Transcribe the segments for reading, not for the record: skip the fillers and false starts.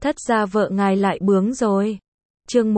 Thất gia vợ ngài lại bướng rồi. Chương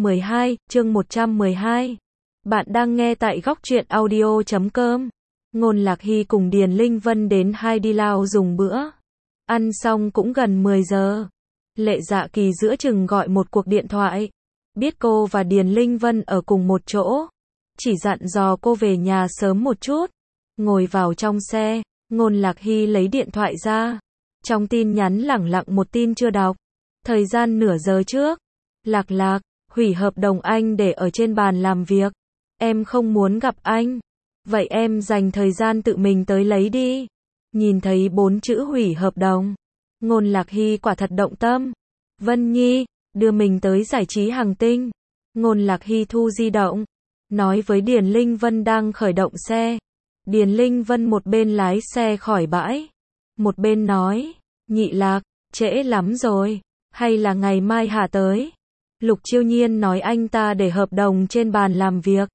112. Bạn đang nghe tại góc truyện audio.com. Ngôn Lạc Hy cùng Điền Linh Vân đến Hai Đi Lao dùng bữa. Ăn xong cũng gần 10 giờ. Lệ Dạ Kỳ giữa chừng gọi một cuộc điện thoại. Biết cô và Điền Linh Vân ở cùng một chỗ. Chỉ dặn dò cô về nhà sớm một chút. Ngồi vào trong xe, Ngôn Lạc Hy lấy điện thoại ra. Trong tin nhắn lẳng lặng một tin chưa đọc. Thời gian nửa giờ trước. Lạc Lạc, hủy hợp đồng anh để ở trên bàn làm việc. Em không muốn gặp anh. Vậy em dành thời gian tự mình tới lấy đi. Nhìn thấy 4 chữ hủy hợp đồng. Ngôn Lạc Hy quả thật động tâm. Vân Nhi, đưa mình tới giải trí Hằng Tinh. Ngôn Lạc Hy thu di động. Nói với Điền Linh Vân đang khởi động xe. Điền Linh Vân một bên lái xe khỏi bãi. Một bên nói, Nhị Lạc, trễ lắm rồi. Hay là ngày mai hả tới? Lục Chiêu Nhiên nói anh ta để hợp đồng trên bàn làm việc.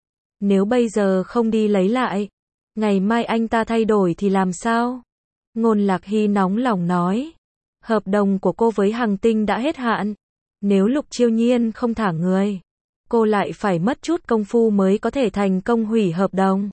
Nếu bây giờ không đi lấy lại, ngày mai anh ta thay đổi thì làm sao? Ngôn Lạc Hy nóng lòng nói. Hợp đồng của cô với Hằng Tinh đã hết hạn. Nếu Lục Chiêu Nhiên không thả người, cô lại phải mất chút công phu mới có thể thành công hủy hợp đồng.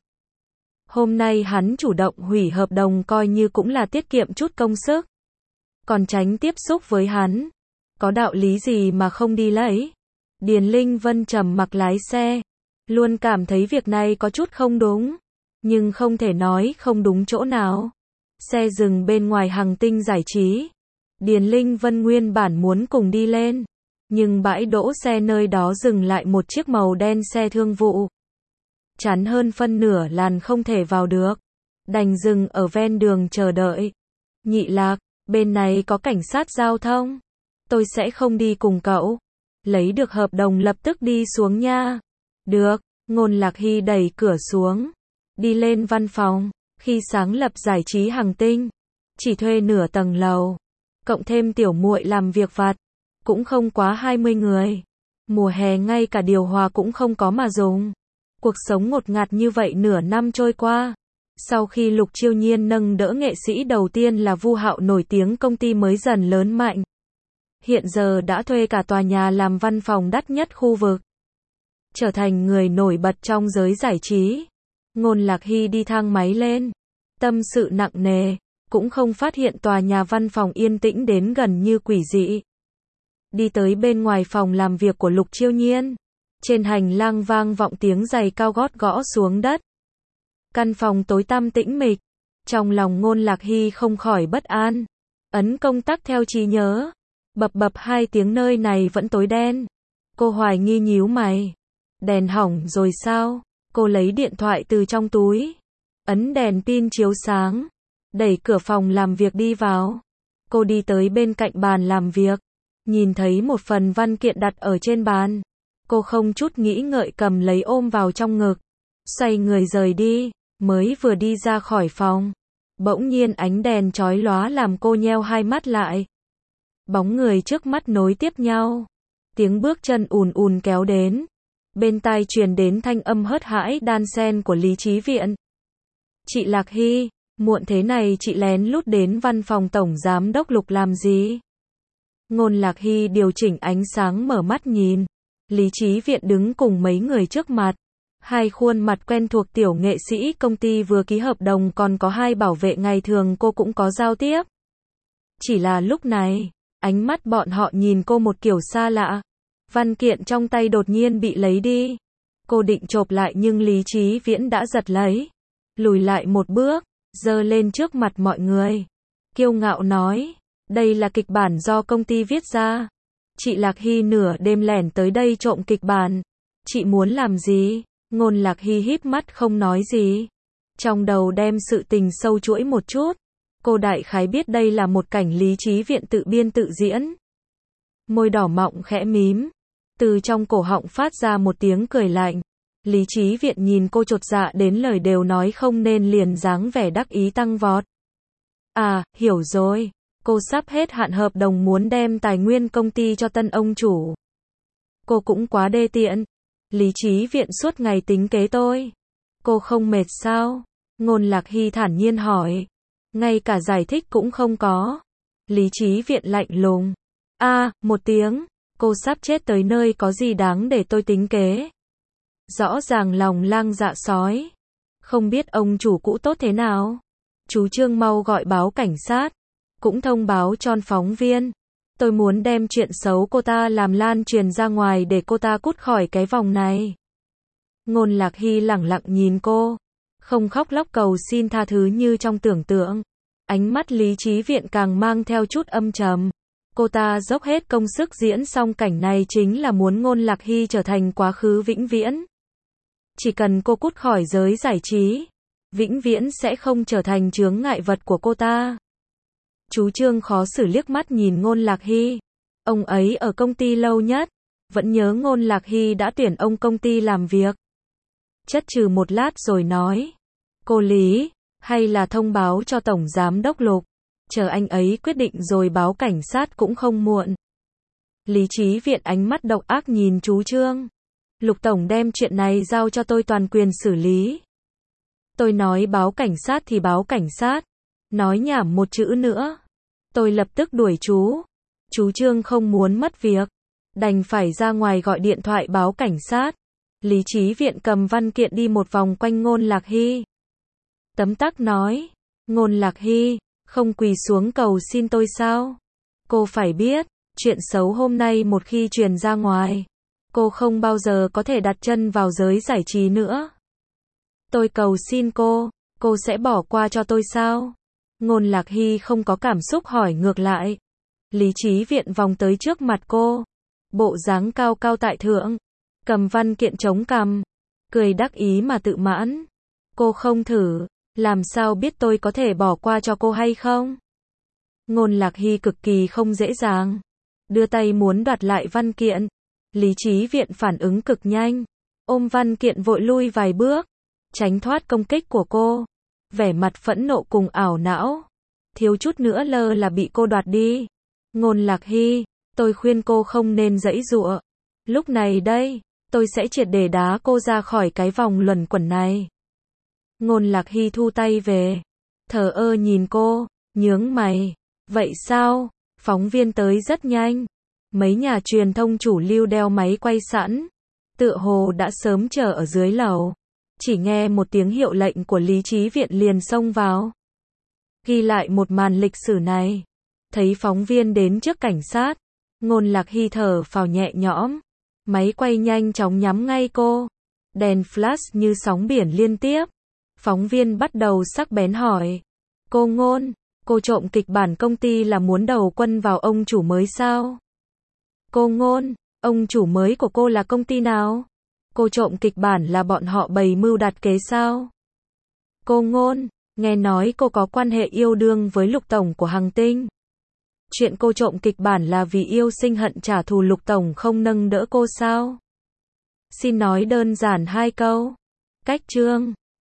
Hôm nay hắn chủ động hủy hợp đồng coi như cũng là tiết kiệm chút công sức. Còn tránh tiếp xúc với hắn. Có đạo lý gì mà không đi lấy? Điền Linh Vân trầm mặc lái xe. Luôn cảm thấy việc này có chút không đúng. Nhưng không thể nói không đúng chỗ nào. Xe dừng bên ngoài Hằng Tinh giải trí. Điền Linh Vân nguyên bản muốn cùng đi lên. Nhưng bãi đỗ xe nơi đó dừng lại một chiếc màu đen xe thương vụ. Chắn hơn phân nửa làn không thể vào được. Đành dừng ở ven đường chờ đợi. Nhị Lạc, bên này có cảnh sát giao thông. Tôi sẽ không đi cùng cậu. Lấy được hợp đồng lập tức đi xuống nha. Được, Ngôn Lạc Hy đẩy cửa xuống. Đi lên văn phòng. Khi sáng lập giải trí Hằng Tinh. Chỉ thuê nửa tầng lầu. Cộng thêm tiểu muội làm việc vặt. Cũng không quá 20 người. Mùa hè ngay cả điều hòa cũng không có mà dùng. Cuộc sống ngột ngạt như vậy nửa năm trôi qua. Sau khi Lục Chiêu Nhiên nâng đỡ nghệ sĩ đầu tiên là Vu Hạo nổi tiếng, công ty mới dần lớn mạnh. Hiện giờ đã thuê cả tòa nhà làm văn phòng đắt nhất khu vực. Trở thành người nổi bật trong giới giải trí. Ngôn Lạc Hy đi thang máy lên. Tâm sự nặng nề. Cũng không phát hiện tòa nhà văn phòng yên tĩnh đến gần như quỷ dị. Đi tới bên ngoài phòng làm việc của Lục Chiêu Nhiên. Trên hành lang vang vọng tiếng giày cao gót gõ xuống đất. Căn phòng tối tăm tĩnh mịch. Trong lòng Ngôn Lạc Hy không khỏi bất an. Ấn công tắc theo trí nhớ. Bập bập 2 tiếng nơi này vẫn tối đen. Cô hoài nghi nhíu mày. Đèn hỏng rồi sao? Cô lấy điện thoại từ trong túi. Ấn đèn pin chiếu sáng. Đẩy cửa phòng làm việc đi vào. Cô đi tới bên cạnh bàn làm việc. Nhìn thấy một phần văn kiện đặt ở trên bàn. Cô không chút nghĩ ngợi cầm lấy ôm vào trong ngực. Xoay người rời đi. Mới vừa đi ra khỏi phòng. Bỗng nhiên ánh đèn chói lóa làm cô nheo hai mắt lại. Bóng người trước mắt nối tiếp nhau. Tiếng bước chân ùn ùn kéo đến. Bên tai truyền đến thanh âm hớt hãi đan sen của Lý Chí Viện. Chị Lạc Hy, muộn thế này chị lén lút đến văn phòng tổng giám đốc Lục làm gì? Ngôn Lạc Hy điều chỉnh ánh sáng mở mắt nhìn. Lý Chí Viện đứng cùng mấy người trước mặt. Hai khuôn mặt quen thuộc tiểu nghệ sĩ công ty vừa ký hợp đồng, còn có hai bảo vệ ngày thường cô cũng có giao tiếp. Chỉ là lúc này, ánh mắt bọn họ nhìn cô một kiểu xa lạ. Văn kiện trong tay đột nhiên bị lấy đi. Cô định chộp lại nhưng Lý Chí Viễn đã giật lấy. Lùi lại một bước, giơ lên trước mặt mọi người. Kiêu ngạo nói, đây là kịch bản do công ty viết ra. Chị Lạc Hy nửa đêm lẻn tới đây trộm kịch bản. Chị muốn làm gì? Ngôn Lạc Hy híp mắt không nói gì. Trong đầu đem sự tình sâu chuỗi một chút. Cô đại khái biết đây là một cảnh Lý Chí Viện tự biên tự diễn. Môi đỏ mọng khẽ mím. Từ trong cổ họng phát ra một tiếng cười lạnh. Lý Chí Viện nhìn cô chột dạ đến lời đều nói không nên, liền dáng vẻ đắc ý tăng vọt. À, hiểu rồi. Cô sắp hết hạn hợp đồng muốn đem tài nguyên công ty cho tân ông chủ. Cô cũng quá đê tiện. Lý Chí Viện suốt ngày tính kế tôi. Cô không mệt sao? Ngôn Lạc Hy thản nhiên hỏi. Ngay cả giải thích cũng không có. Lý Chí Viện lạnh lùng. Một tiếng. Cô sắp chết tới nơi, có gì đáng để tôi tính kế. Rõ ràng lòng lang dạ sói. Không biết ông chủ cũ tốt thế nào. Chú Trương mau gọi báo cảnh sát. Cũng thông báo cho phóng viên. Tôi muốn đem chuyện xấu cô ta làm lan truyền ra ngoài để cô ta cút khỏi cái vòng này. Ngôn Lạc Hy lẳng lặng nhìn cô. Không khóc lóc cầu xin tha thứ như trong tưởng tượng. Ánh mắt Lý Chí Viện càng mang theo chút âm trầm. Cô ta dốc hết công sức diễn xong cảnh này chính là muốn Ngôn Lạc Hy trở thành quá khứ vĩnh viễn. Chỉ cần cô cút khỏi giới giải trí, vĩnh viễn sẽ không trở thành chướng ngại vật của cô ta. Chú Trương khó xử liếc mắt nhìn Ngôn Lạc Hy. Ông ấy ở công ty lâu nhất, vẫn nhớ Ngôn Lạc Hy đã tuyển ông công ty làm việc. Chất chừ một lát rồi nói. Cô Lý, hay là thông báo cho Tổng Giám đốc Lục. Chờ anh ấy quyết định rồi báo cảnh sát cũng không muộn. Lý Chí Viện ánh mắt độc ác nhìn chú Trương. Lục Tổng đem chuyện này giao cho tôi toàn quyền xử lý. Tôi nói báo cảnh sát thì báo cảnh sát. Nói nhảm một chữ nữa. Tôi lập tức đuổi chú. Chú Trương không muốn mất việc. Đành phải ra ngoài gọi điện thoại báo cảnh sát. Lý Chí Viện cầm văn kiện đi một vòng quanh Ngôn Lạc Hy. Tấm tắc nói. Ngôn Lạc Hy, không quỳ xuống cầu xin tôi sao? Cô phải biết, chuyện xấu hôm nay một khi truyền ra ngoài, cô không bao giờ có thể đặt chân vào giới giải trí nữa. Tôi cầu xin cô sẽ bỏ qua cho tôi sao? Ngôn Lạc Hy không có cảm xúc hỏi ngược lại. Lý Chí Viện vòng tới trước mặt cô. Bộ dáng cao cao tại thượng. Cầm văn kiện chống cằm. Cười đắc ý mà tự mãn. Cô không thử, làm sao biết tôi có thể bỏ qua cho cô hay không? Ngôn Lạc Hy cực kỳ không dễ dàng. Đưa tay muốn đoạt lại văn kiện. Lý Chí Viện phản ứng cực nhanh. Ôm văn kiện vội lui vài bước. Tránh thoát công kích của cô. Vẻ mặt phẫn nộ cùng ảo não. Thiếu chút nữa là bị cô đoạt đi. Ngôn Lạc Hy, tôi khuyên cô không nên giãy giụa. Lúc này đây, tôi sẽ triệt để đá cô ra khỏi cái vòng luẩn quẩn này. Ngôn Lạc Hy thu tay về. Thờ ơ nhìn cô, nhướng mày. Vậy sao? Phóng viên tới rất nhanh. Mấy nhà truyền thông chủ lưu đeo máy quay sẵn. Tựa hồ đã sớm chờ ở dưới lầu. Chỉ nghe một tiếng hiệu lệnh của Lý Chí Viện liền xông vào. Ghi lại một màn lịch sử này. Thấy phóng viên đến trước cảnh sát. Ngôn Lạc Hy thở phào nhẹ nhõm. Máy quay nhanh chóng nhắm ngay cô. Đèn flash như sóng biển liên tiếp. Phóng viên bắt đầu sắc bén hỏi. Cô Ngôn, cô trộm kịch bản công ty là muốn đầu quân vào ông chủ mới sao? Cô Ngôn, ông chủ mới của cô là công ty nào? Cô trộm kịch bản là bọn họ bày mưu đặt kế sao? Cô Ngôn, nghe nói cô có quan hệ yêu đương với Lục Tổng của Hằng Tinh. Chuyện cô trộm kịch bản là vì yêu sinh hận trả thù Lục Tổng không nâng đỡ cô sao? Xin nói đơn giản 2 câu. Cách chương